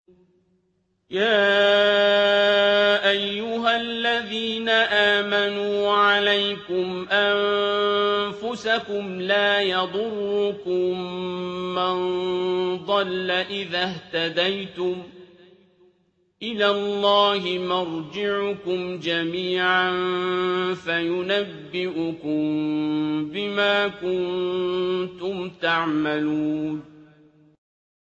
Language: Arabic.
يَا أَيُّهَا الَّذِينَ آمَنُوا عَلَيْكُمْ أَنفُسَكُمْ لَا يَضُرُّكُم مَّن ضَلَّ إِذَا اهْتَدَيْتُمْ ۚ إِلَى اللَّهِ مَرْجِعُكُمْ جَمِيعًا فَيُنَبِّئُكُم بِمَا كُنتُمْ تَعْمَلُونَ